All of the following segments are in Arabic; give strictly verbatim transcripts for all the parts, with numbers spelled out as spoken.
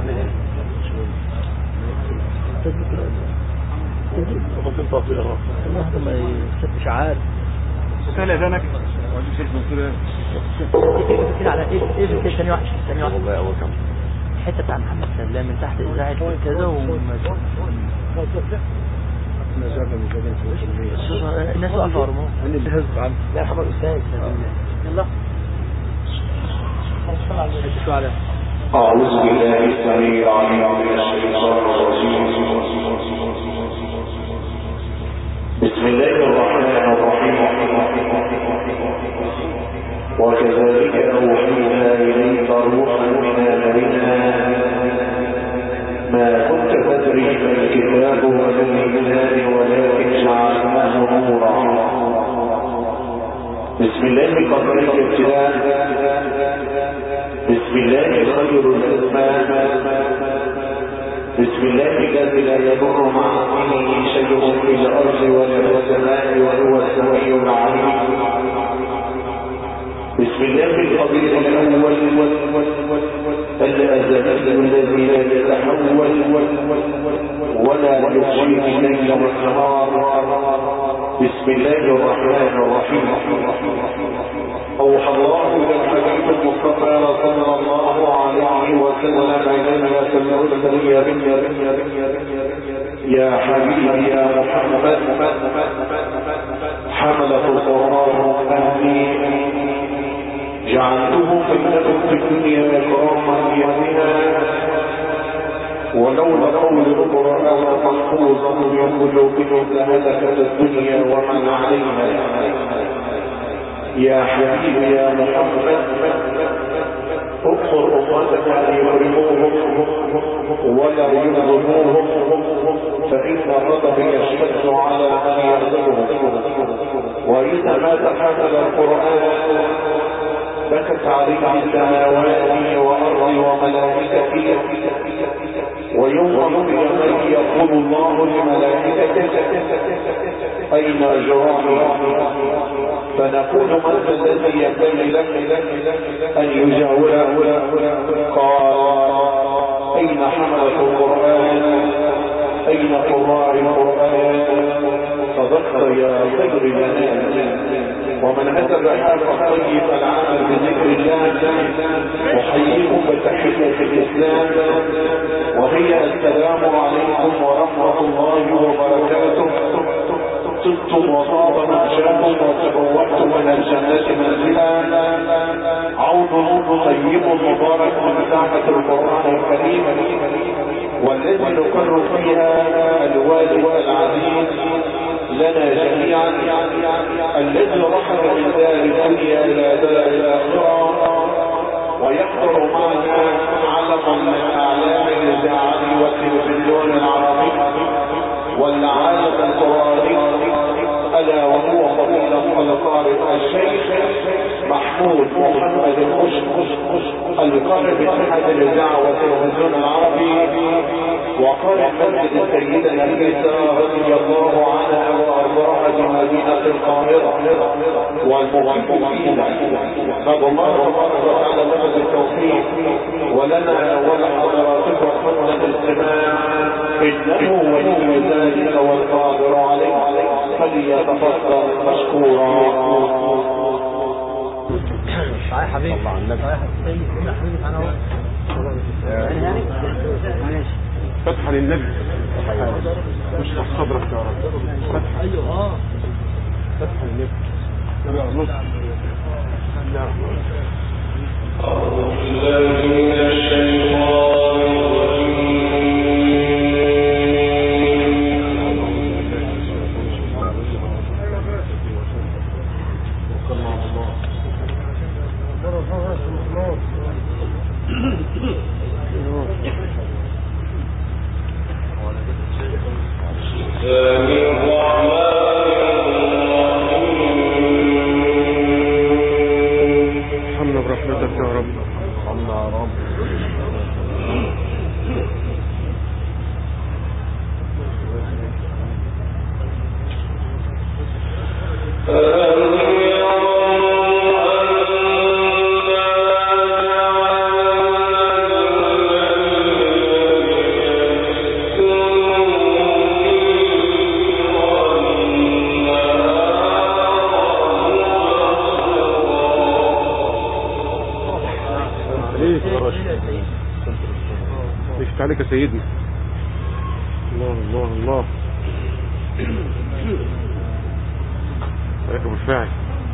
ممكن تطفي الأغراض الواحد ما يستفش عارف وكان أذانك كده على ايه ايه كده ثانية واحدة ثانية واحدة الحتة بتاع محمد سلام من تحت إذاعة كذا وما الناس واقفة ورموه لا حمد أستاذ يلا شو على أعوذ بالله السميع العليم من الشيطان الرجيم بسم الله الرحمن الرحيم وكذلك أوحينا إليك روحا من أمرنا ما كنت تدري ما الكتاب ولا الإيمان ولكن جعلناه نورا بسم الله قبل الابتداء بسم الله خير الأسماء بسم الله الذي لا يضر مع اسمه شيء في الأرض ولا في السماء وهو السميع العليم بسم الله القدير الأول الأزلي الذي لا يتحول ولا يشيء الليل والنهار بسم الله الرحمن الرحيم أوحى الله إلى الحبيب المصطفى صلى الله عليه وسلم إلينا فلنرسل يا يا حبيبي يا محمد حملة القرآن أهلي جعلته بينكم في الدنيا إكراما يمنا ولولا قول القرآن محفوظا من قلوبهم لهلكت الدنيا ومن عليها يا حبيبي يا محمد اغفر امتك ان يكرموهم ولا يظلموهم فان غضبي يشتد على من يغضبهم واذا ما تحمل القران بكت عليه السماوات وارض وملائكتي ويوم القيامه يقول الله لملائكته اين اجرامي فنقول من الذي ينبغي لك ان يجاوره قال اين حملة القرآن اين قراء القرآن صدقت يا خير الانام ومن هتب حال الطيب العامل بذكر الله احييكم بتحية الاسلام وهي السلام عليكم ورحمة الله وبركاته طبتم وطاب مأشاكم وتبوأتم من الجنة منزلا عود طيب مبارك من ساحة القرآن الكريم والذي نقر فيها الوالد العزيز لنا جميعا الذي رحل من دار الدنيا إلى دار الآخرة ويحضر معنا علما من أعلام الإذاعة والتلفزيون العربي والعالم القرآني ألا وهو فضيلة القارئ الشيخ محمود محمد الخشخش القارئ باتحاد الإذاعة والتلفزيون العربي وقارئ مسجد السيدة نفيسة رضي الله عنها وأرضاها بمدينة القاهرة والمقيم فيها نبو الله تبارك وتعالى له بالتوفيق ولنا ولحضراتكم حسن الاستماع إنه ولي ذلك والقادر عليه فليتفضل مشكورا. صحيح حبيبي صحيح حبيبي انا اهو فتح للنبي اشرح صدرك يا رب فتح ايوه اه فتح للنبي يا نص الله أعوذ بالله من الشيطان الرجيم حمنا برحمتك يا رب الله يا رب عليك يا راشد. ليش عليك يا سيدنا. الله الله الله. عليك ابو الفاعل.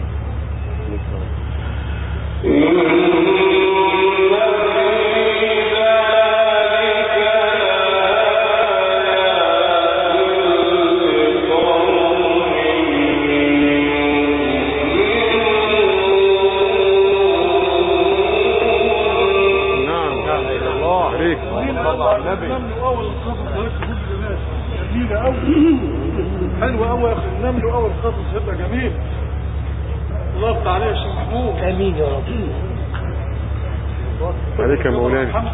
حلوة أول يا أخي النمل وأول قصص هبة جميل. الله يفتح عليه يا شيخ محمود. آمين يا رب. عليك يا مولانا.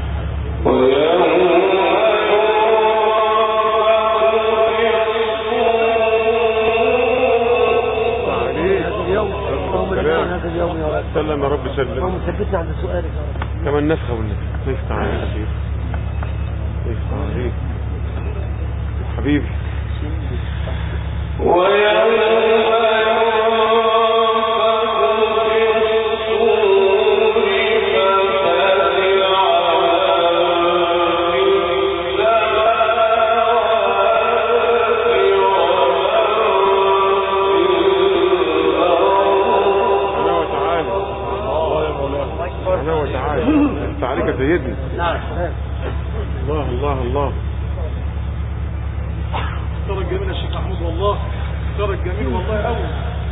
هذا اليوم يا رب. سلم يا رب سلم. اللهم ثبتنا عند سؤالك يا رب. كمان نفخه والنبي. الله يفتح عليك يا سيدي. الله يفتح عليك حبيبي. عليك يا سيدي. الله الله الله. اختار الجميل يا شيخ محمود والله. اختار الجميل والله قوي.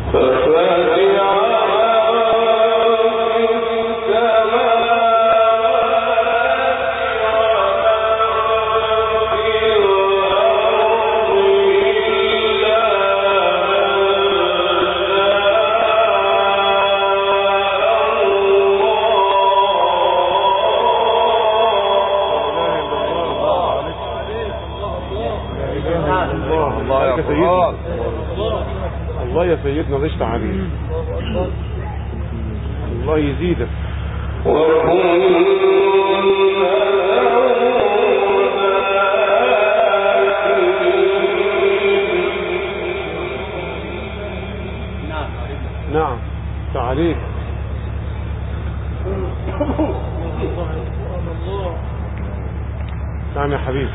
الله يا سيدنا ضشت عليك. الله يزيدك. نعم تعاليك. نعم يا حبيبي.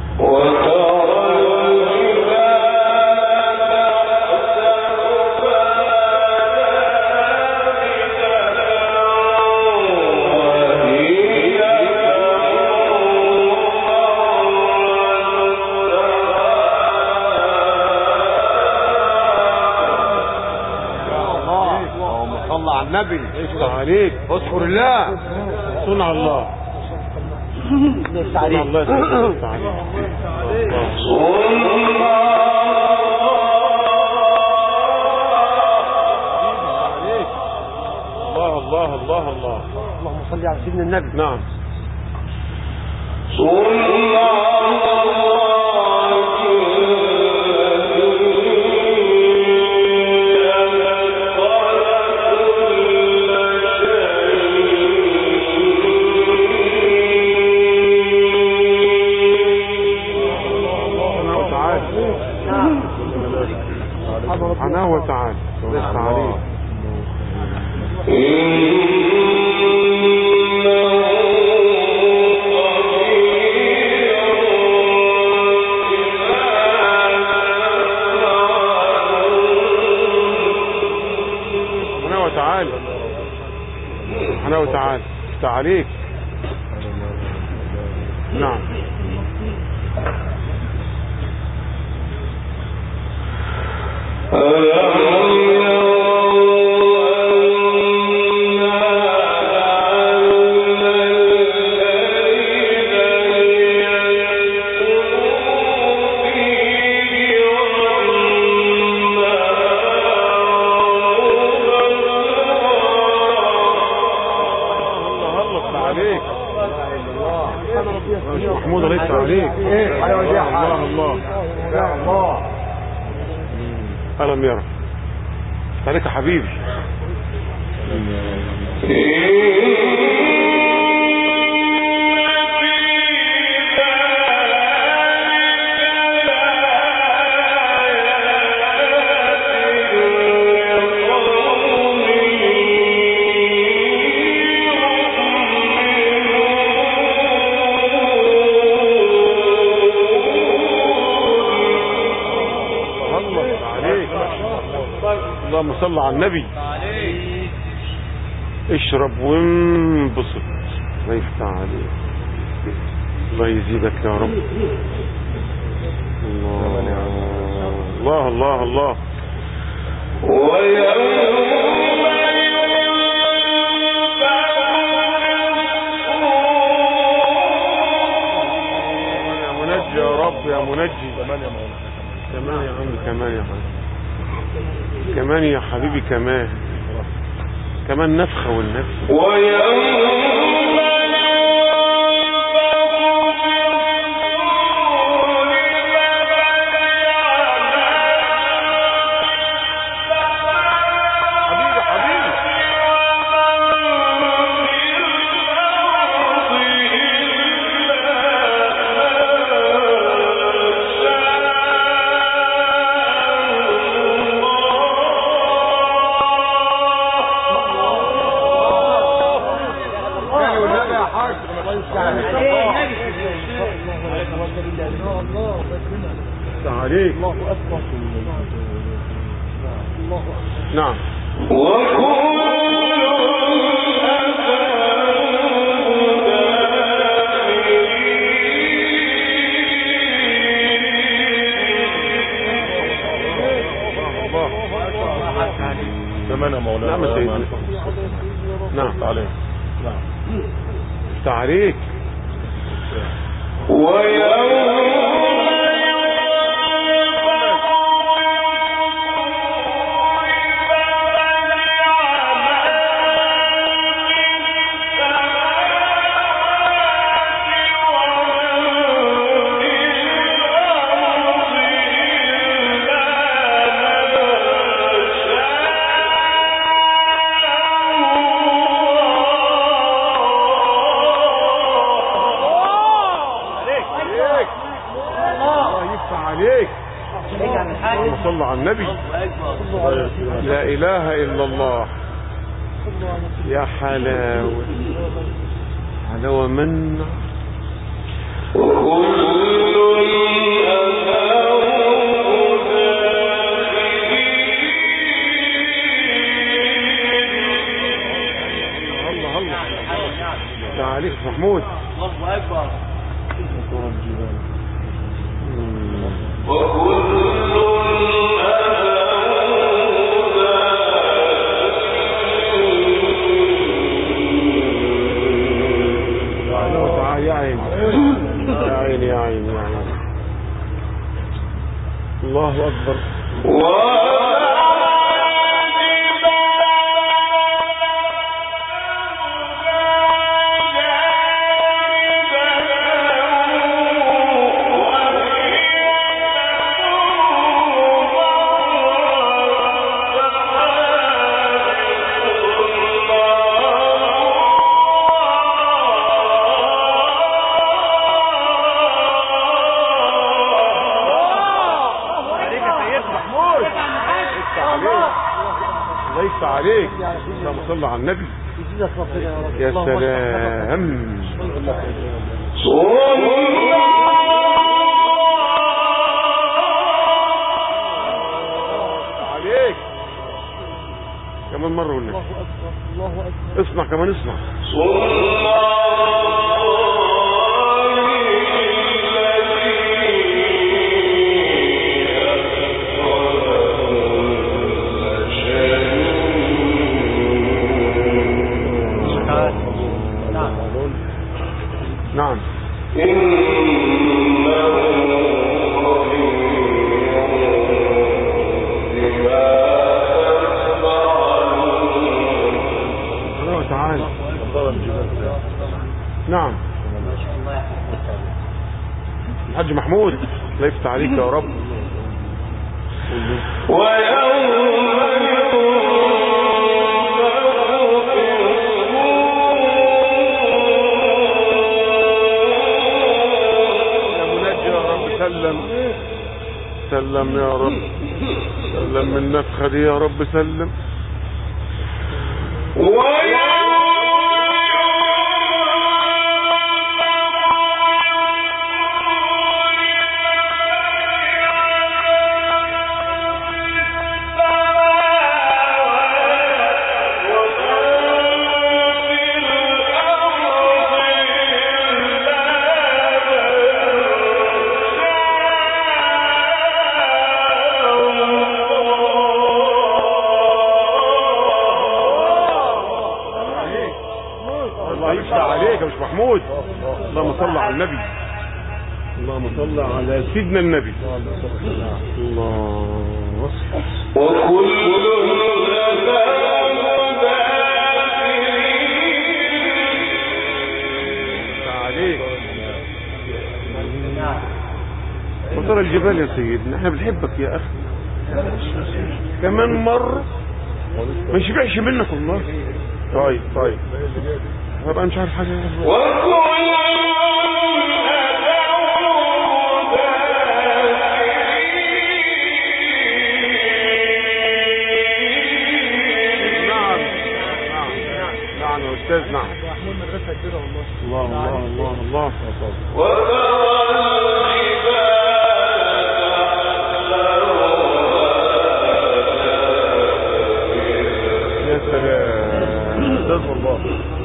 النبي ايش عليك. اذكر الله. صنع الله. صنع الله. صنع الله الله الله الله. اللهم صل على سيدنا النبي. نعم. سبحانه وتعالى. وتعالى سبحانه وتعالى. سبحانه وتعالى. تعاليك. نعم. محمود الله يفتح عليك. الله الله الله. ألم يرى عليك يا حبيبي. اللهم صل على النبي. اشرب وانبسط. الله يفتح عليك. الله يزيدك يا رب. الله الله الله الله. يا منجي يا رب يا منجي. كمان يا مولانا. كمان يا عم كمان يا حبيبي. كمان يا حبيبي كمان. كمان نفخة والنفخة. عليك. الله أكبر. الله أكبر. نعم. زمان يا مولانا. نعم سيدنا. نعم عليك. نعم. تعريك. صلى على النبي. لا إله إلا الله. يا حلاوة حلاوة من الله الله. تعاليك محمود. الله أكبر. يا عين يا عين يا عين يا عين. الله أكبر. ليس عليك. اللهم صل على النبي. يا سلام. عليك. كمان مرة والنبي. اسمع كمان اسمع. نعم. الله تعالى. نعم. الحاج محمود الله يفتح عليك يا رب. سلم سلم يا رب. سلم من النفخة دي يا رب. سلم. عليك يا مش محمود. اللهم صل على النبي. اللهم صل على سيدنا النبي. الله وكل عليك. وترى الجبال يا سيدنا، احنا بنحبك يا اخي. كمان مرة ما يشبعش منك والله. طيب طيب هبقى مش عارف حاجة. نعم نعم نعم يا أستاذ. نعم الله الله الله الله يا سلام أستاذ والله.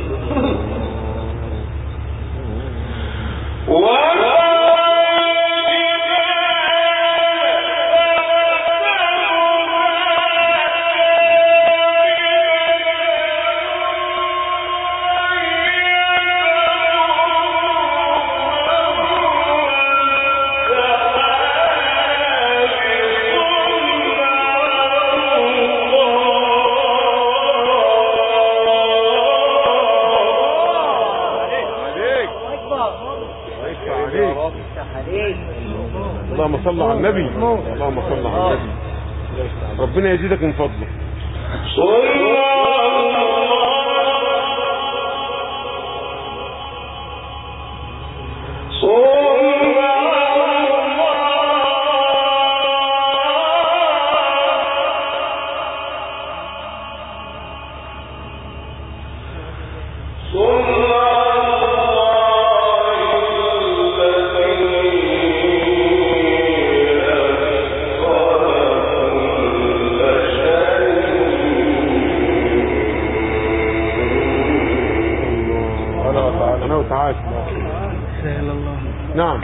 اللهم صل على النبي. اللهم صل على النبي. ربنا يزيدك من فضله. أنا وتعالى. نعم.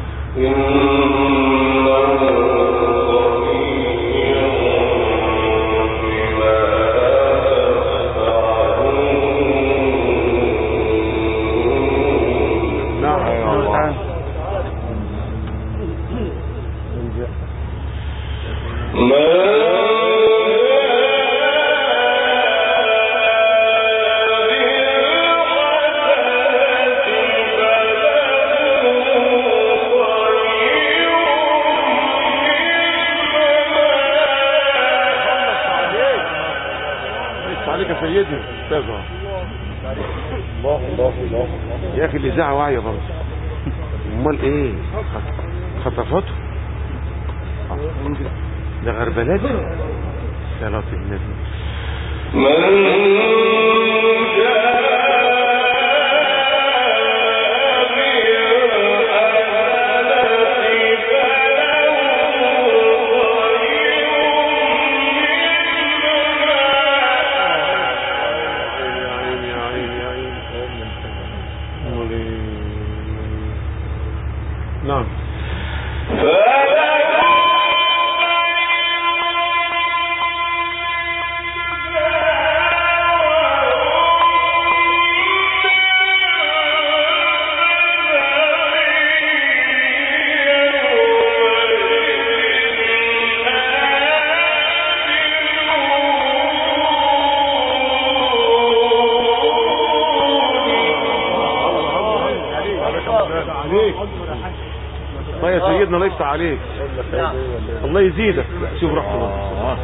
عليك يا سيدنا استاذ. الله الله الله يا اخي الاذاعه واعيه برضه. امال ايه خطفته ده غربلات يا لطيف النبي. نعم. عليك طيب يا سيدنا الله يفتح عليك. الله يزيدك. شوف رحت الله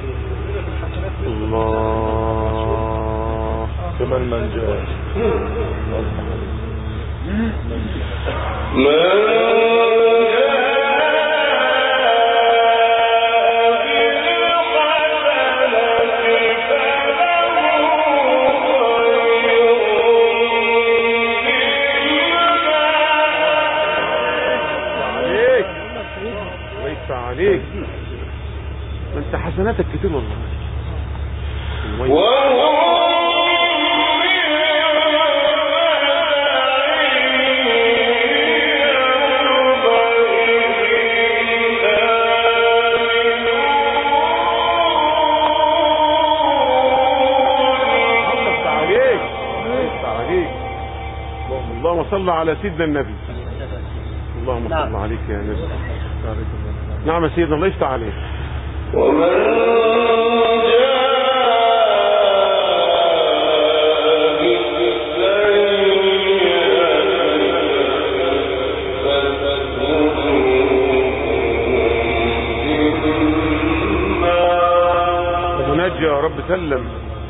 الله كمان من جاء عليك. ما انت حسناتك كتير والله. عليك عليك اللهم صل على سيدنا النبي. اللهم صل عليك يا نبي. نعم يا سيدنا، الله يفتح عليك. ونجي يا رب سلم.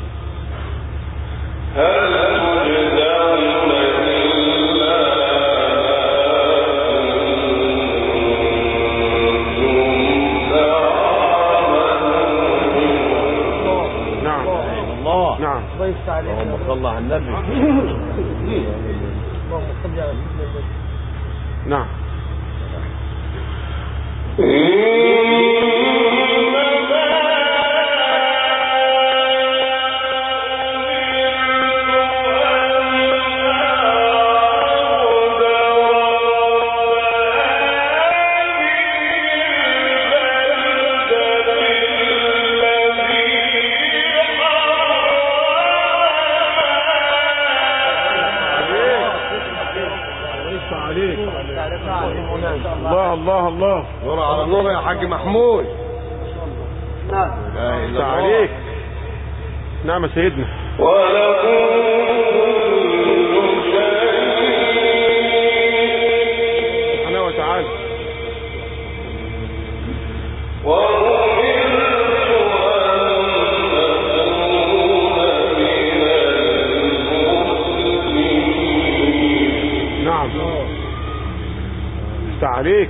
اللهم صل على النبي. نعم. الله الله الله. نور على نور يا حاج محمود. نعم عليك. نعم يا سيدنا. سبحانه وتعالى. نعم عليك.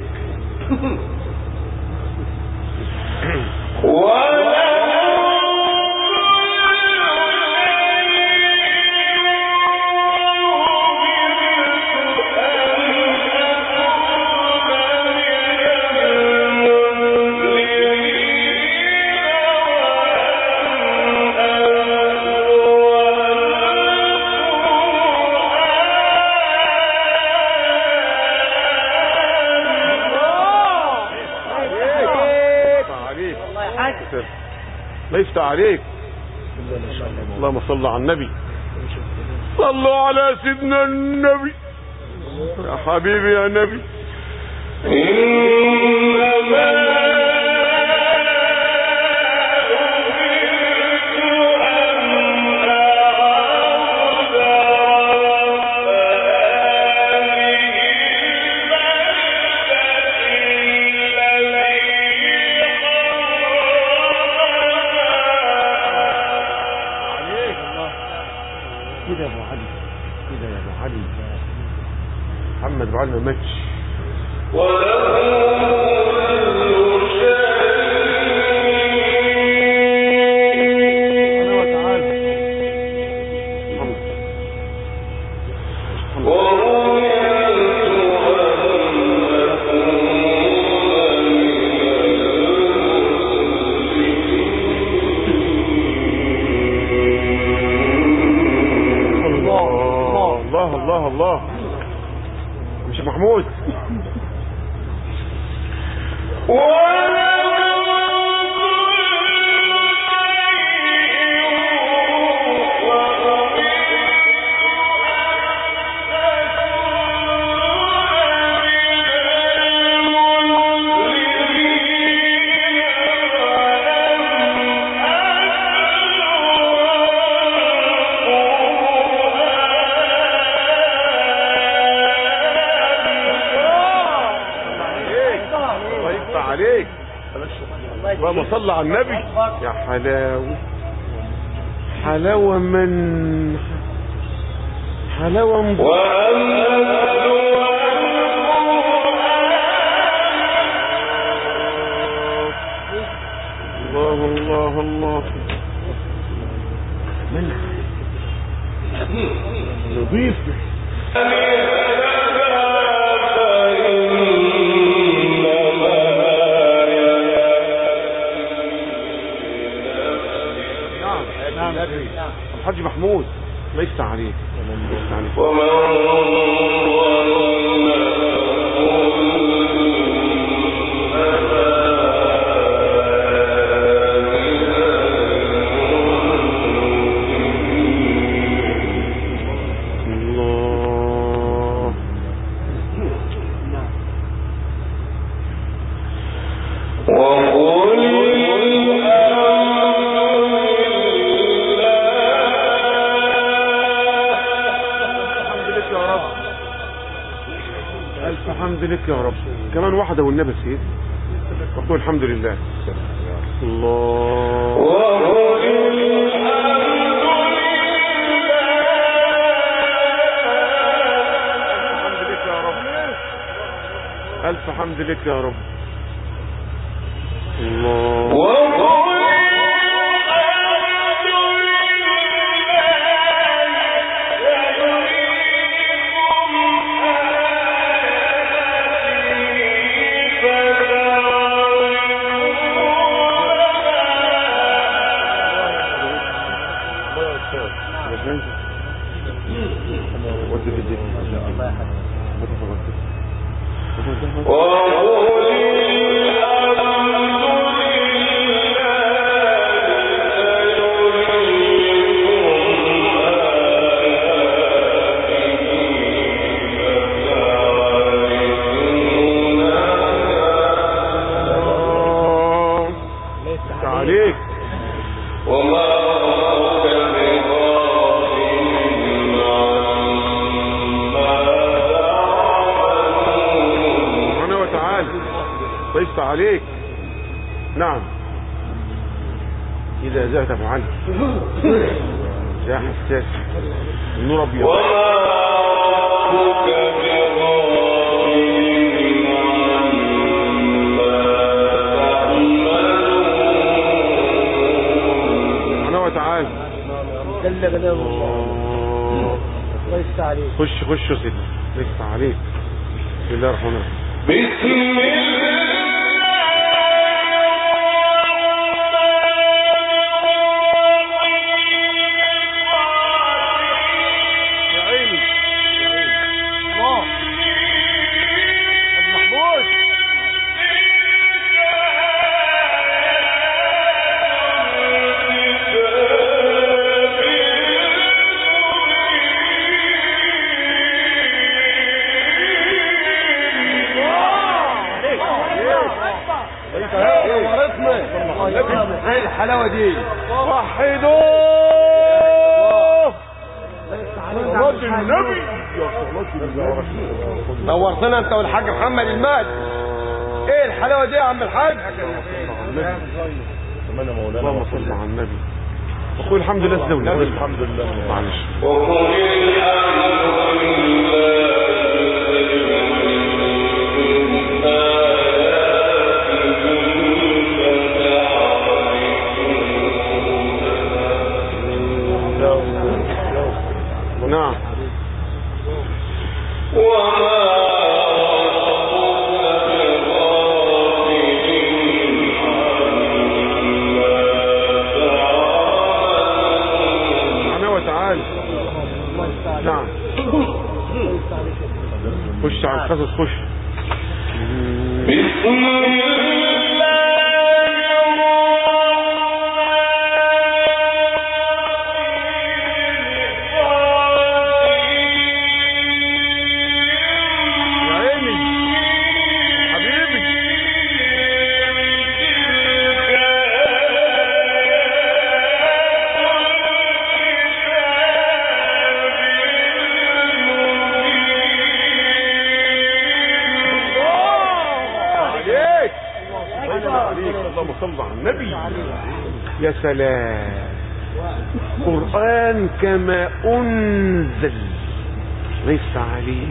الله يفتح عليك. اللهم صل على النبي. صلوا على سيدنا النبي. يا حبيبي يا نبي. كده يا ابو علي، كده يا ابو علي. محمد ابو علي ما ماتش. الله الله. مش محمود. عليك. اللهم صل على النبي. يا حلاوة حلاوة من حلاوة من الله الله الله. من نضيف. الحاج محمود الله يفتح عليك. الله يفتح عليك. الله ألف حمد لك يا رب. كمان واحدة والنبي يا سيدي. وقول الحمد لله. الله ألف حمد لك يا رب. الله عليك. سبحانه وتعالى طيبت عليك. نعم. إذا زادت أبو علي يا حساس النور أبيض. تعال جل جلاله الله. الله يفتح عليك. خش خش يا سيدي. الله يفتح عليك. بسم الله الرحمن الرحيم. بسم الله يا عيني يا عيني. الله ابو محمود. ايه الحلاوه دي؟ وحدوه صلاة النبي. نورتنا انت والحاج محمد المهدي. ايه الحلاوه دي يا عم الحاج؟ اللهم صل على النبي. وقول الحمد لله الزولي. الحمد لله. معلش. وقل الحمد لله. نعم. سبحانه وتعالى. نعم. خش على القصص خش. بسم الله. اللهم صل على النبي. يا سلام. قرآن كما أنزل ليس عليه.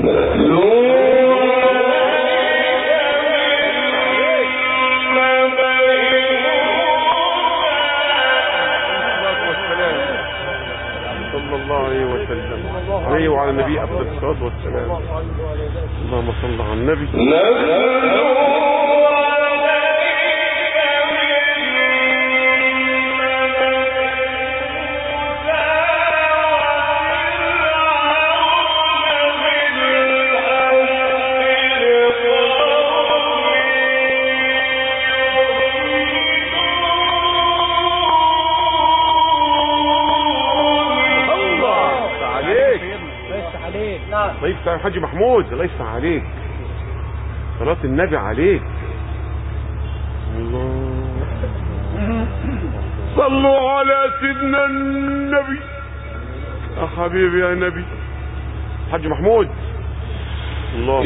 صلى الله عليه وسلم عليه وعلى النبي أفضل الصلاة والسلام. اللهم صل على النبي. طيب تعالى حاج محمود. الله يفتح عليك. صلاة النبي عليك. الله. صلوا على سيدنا النبي. يا حبيبي يا نبي. حاج محمود الله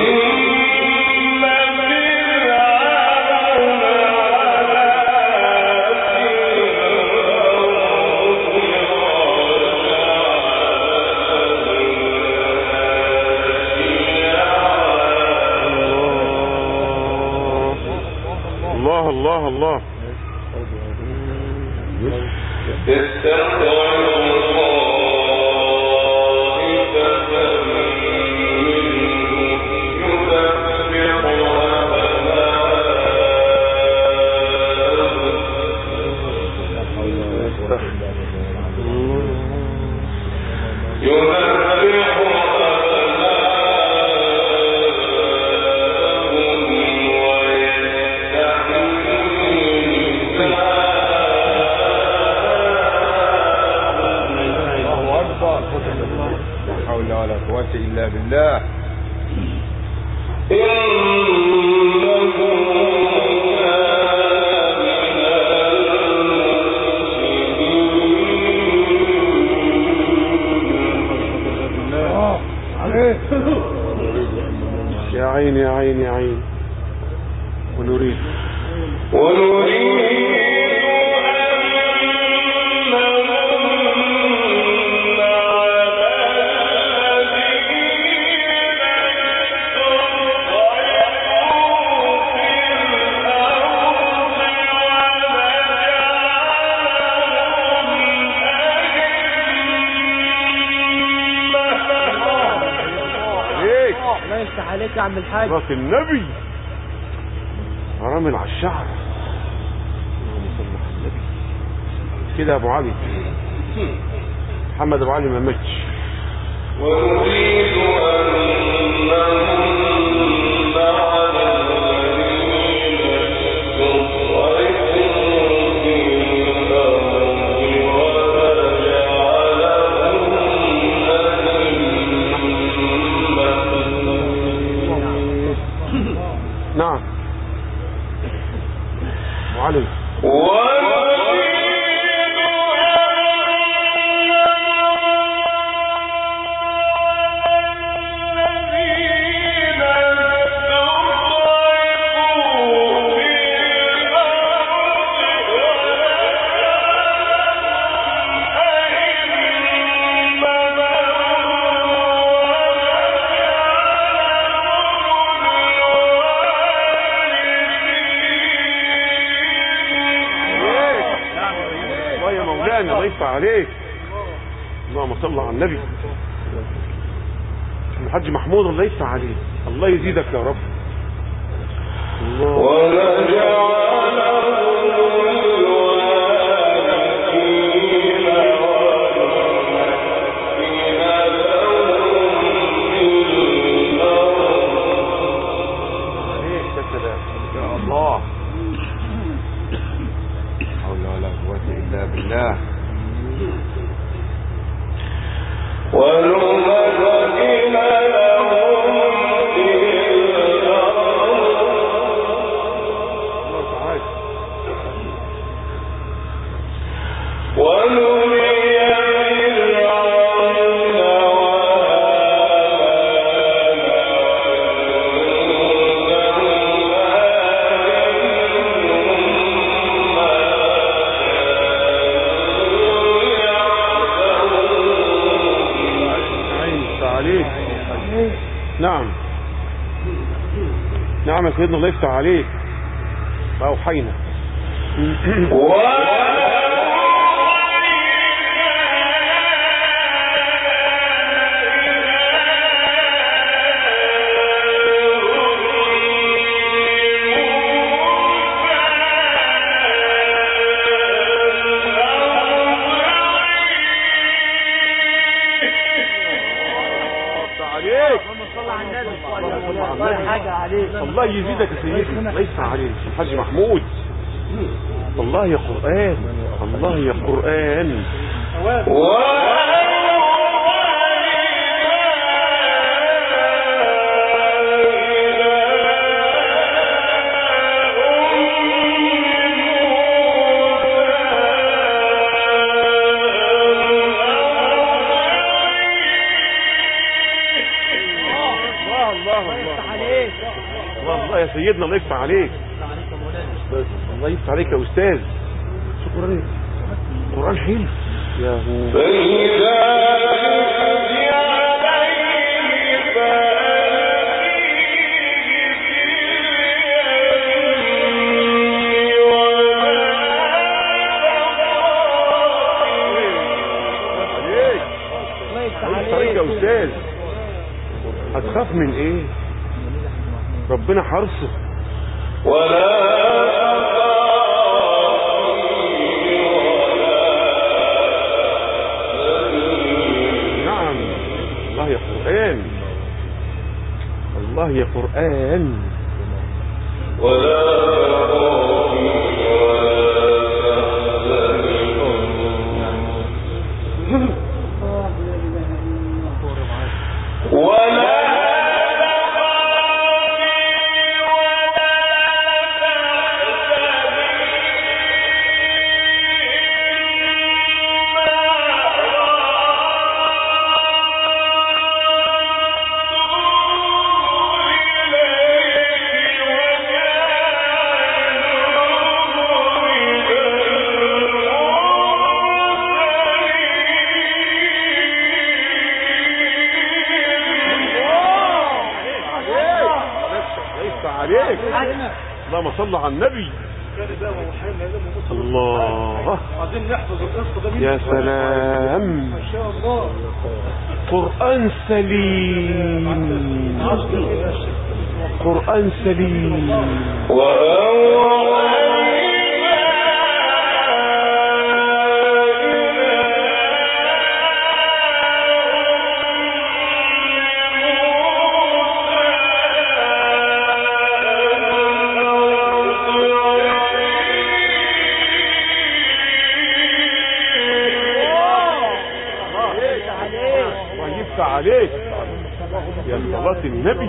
الله الله الله إلا بالله يا عين يا عين يا عين ونريد ونريد عليك يا عم الحاج راس النبي رامل على الشعر. اللهم صل على النبي كده يا ابو علي. محمد ابو علي ما ماتش. ونريد ان نعم معلم الله يفتح عليك. اللهم صل على النبي. الحاج محمود الله يفتح عليك. الله يزيدك يا رب. الله الله حول ولا قوة إلا بالله. نعم نعم يا سيدنا الله يفتح عليك. فأوحينا الله يزيدك يا سيدي. الله يفتح عليك الحاج محمود. الله يا قرآن. الله يا قرآن. الله الله الله يا سيدنا، الله يفتح عليك، الله يفتح عليك يا استاذ. شكرا. القرآن حلو يا هو. عليك يا استاذ. هتخاف من ايه؟ ربنا حرصه. ولا نعم. الله يا قرآن، الله يا قرآن. ولا اللهم صل على النبي. الله. عايزين نحفظ القصه ده. يا سلام، ما شاء الله. قرآن سليم، قرآن سليم. عليك يا صلاة النبي.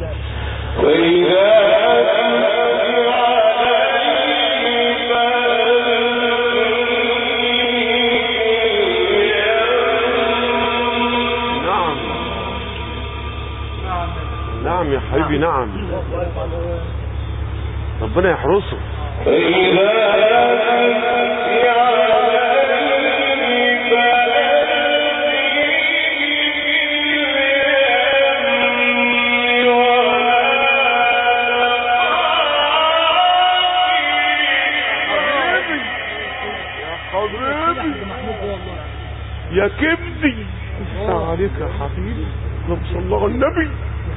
نعم نعم يا حبيبي، نعم. ربنا يحرسه. يا كبدي السلام عليك يا حبيبي. اللهم صل على النبي.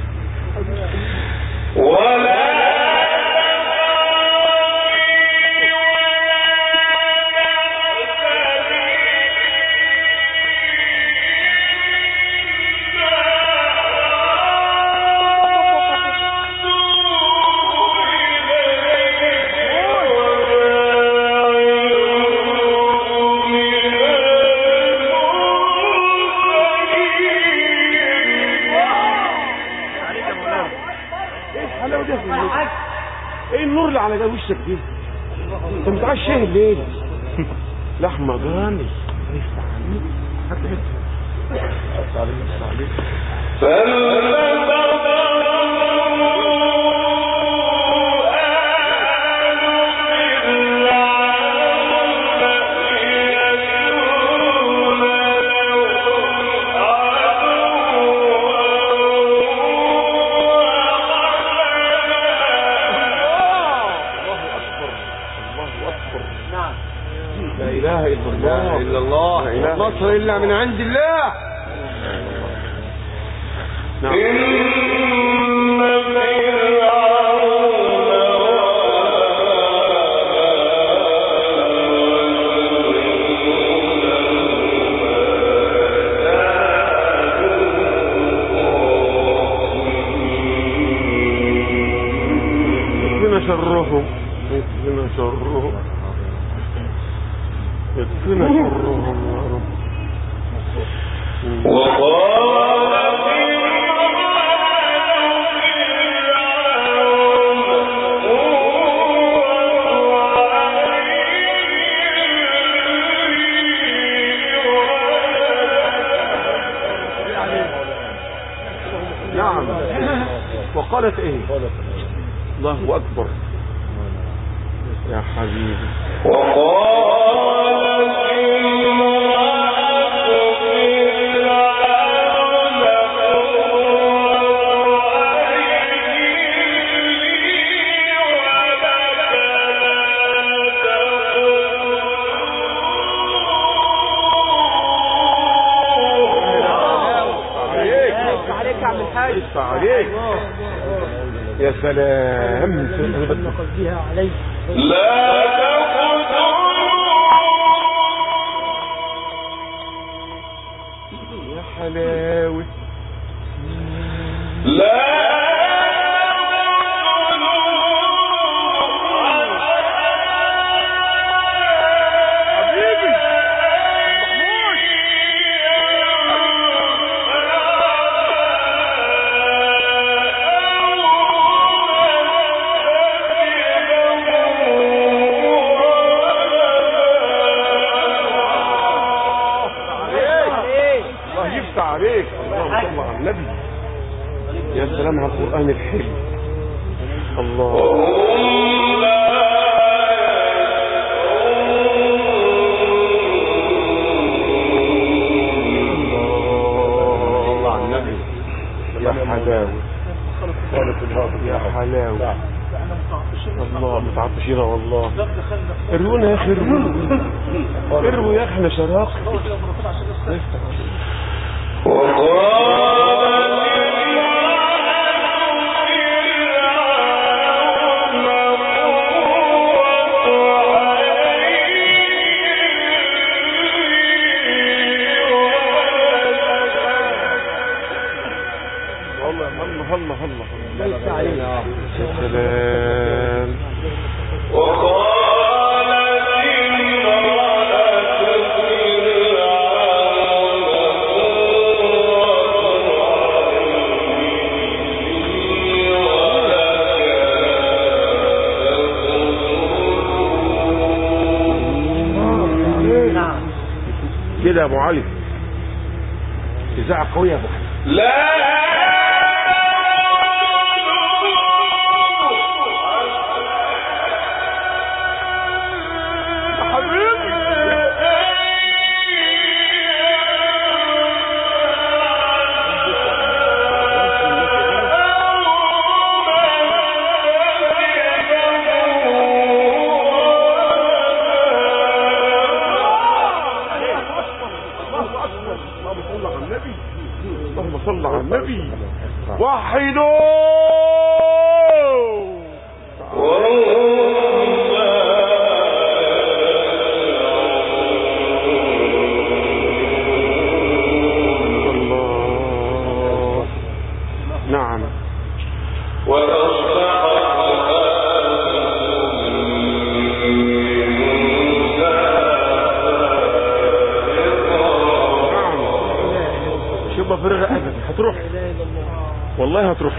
ولا ايه النور اللي على وشك دي؟ انت متعشى ايه الليل؟ لحمه ضاني. هات لي حته. عليك لا اله الا الله، لا نصر الا من عند الله. نعم. يكفينا شرهم، يكفينا شرهم، يكفينا شرهم يا رب. نعم وقالت ايه؟ الله اكبر يا حبيبي. وقالت عليك يا سلام. لا يا حلاوة. لا عليك. اللهم صل على النبي. يا سلام على القرآن الحلو. الله الله على النبي. يا حلاوة يا حلاوة. الله متعطشين والله. ارونا يا اخي ارونا. اروا يا اخي احنا شراق. الله الله ليس علينا. يا سلام. وقالت امرأة فرعون كده يا ابو علي. اذاعه قويه يا ابو علي. لا اللهم صل على النبي. وحدوا الله. نعم. شوف فرغ ابدا هتروح والله هتروح.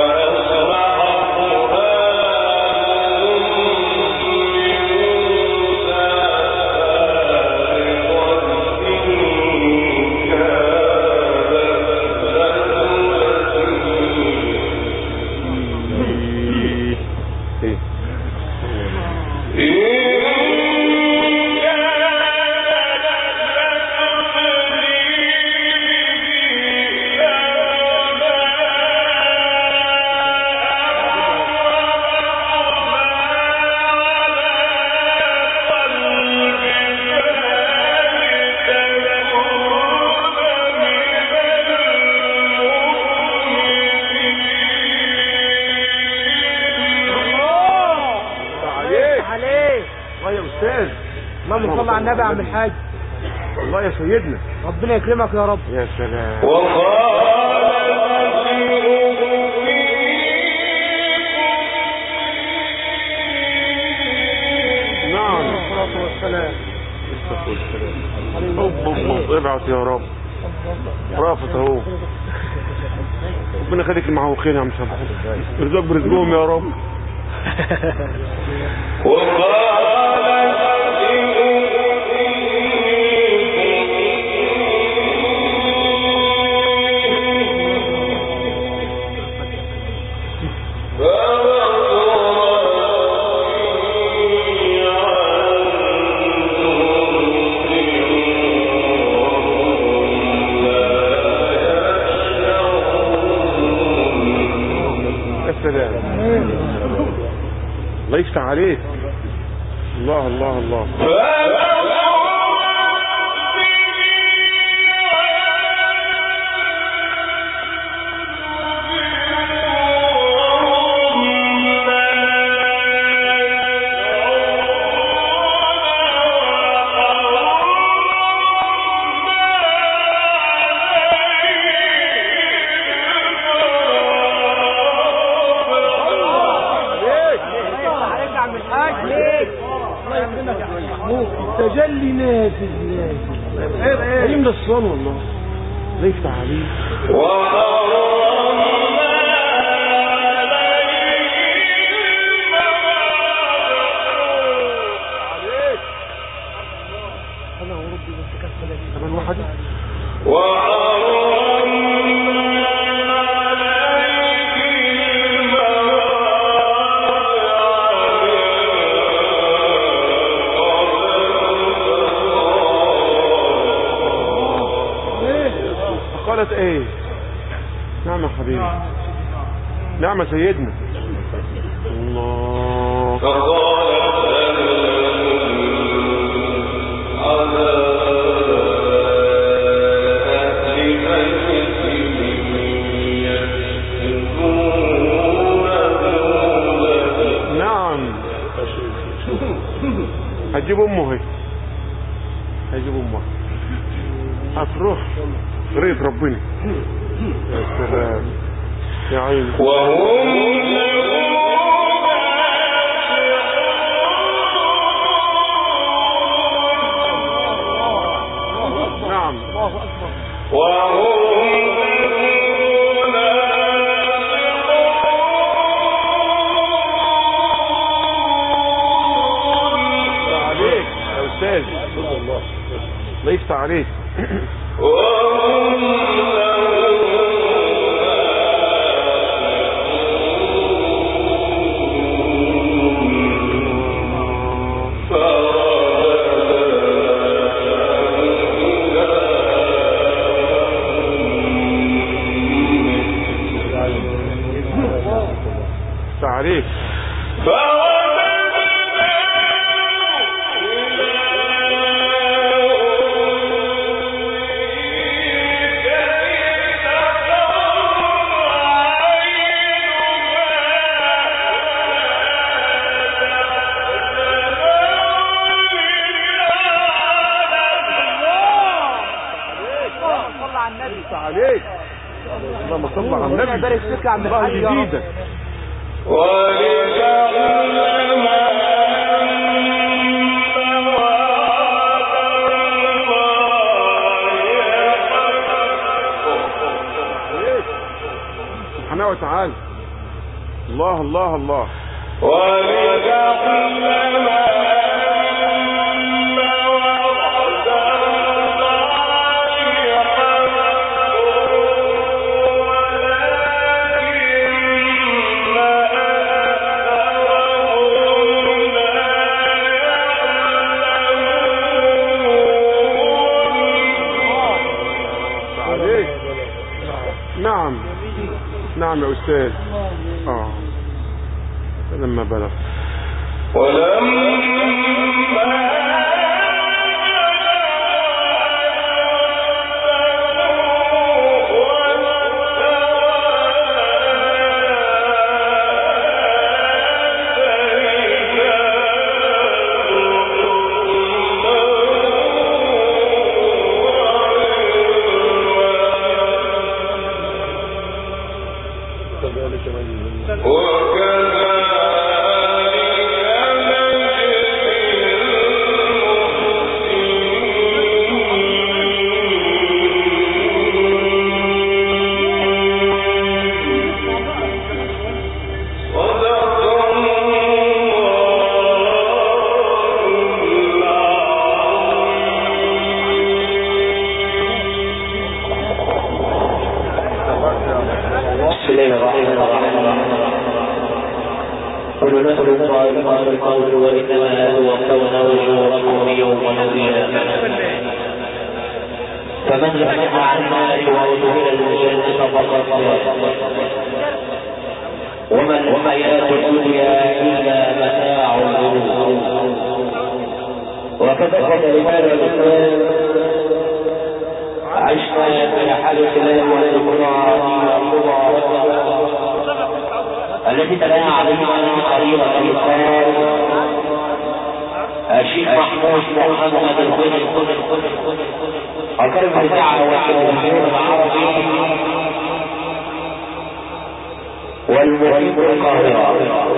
اللهم صل على النبي يا عم الحاج. الله يا سيدنا. ربنا يكرمك يا رب. يا سلام. نعم الصلاة والسلام. الصلاة والسلام. ابعث يا رب. رافت اهو. ربنا يخليك اللي معاه خير يا عم سامح. ارزقك برزقهم يا رب. السلام. الله يفتح عليك. الله الله الله. تجلي نافذ نافذ علم ده الصوان والله. الله يفتح عليك. انا وربي بس كسر كمان واحد. قالت ايه؟ نعم يا حبيبي. نعم يا سيدنا. الله. نعم. هتجيب امه هي. هتجيب امه. هتروح ريت ربنا. يا سلام يا عيني. نعم. عليك يا استاذ. الله يفتح عليك. عليك. عليك. اللهم صل على النبي. بارك فيك يا عم الحاج يا رب. سبحانه وتعالى. الله الله الله. نعم نعم يا أستاذ. آه لما بلغ ولما القول وإنما هو كون أجوركم يوم القيامة فمن زحزح عن النار وأدخل الجنة فقد فاز وما الحياة الدنيا إلا متاع الغرور. وكتبت رسالة الإسلام عشنا في حالة الإسلام والديمقراطية المباركة التي تبنى عليها قريبا الإسلام الشيخ محمود محمد الخضر القرب الدعوة والمحور العربي والمقيم القاهرة.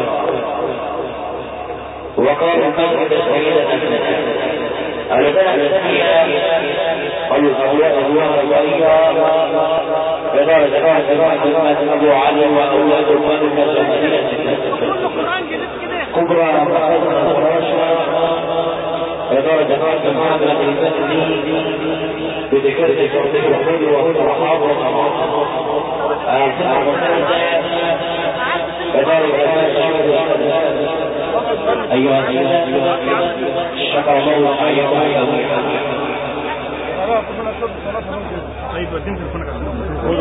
وقالوا كانت سيدة البلد فيها الأولاد الله الغيار إدارة إدارة إدارة أبو علي وأولاد الفن الجمالية كبرى إدارة إدارة محمد البدري بذكرة التوفيق والخير والصحاب والصحاب أيها شكر الله حياكم.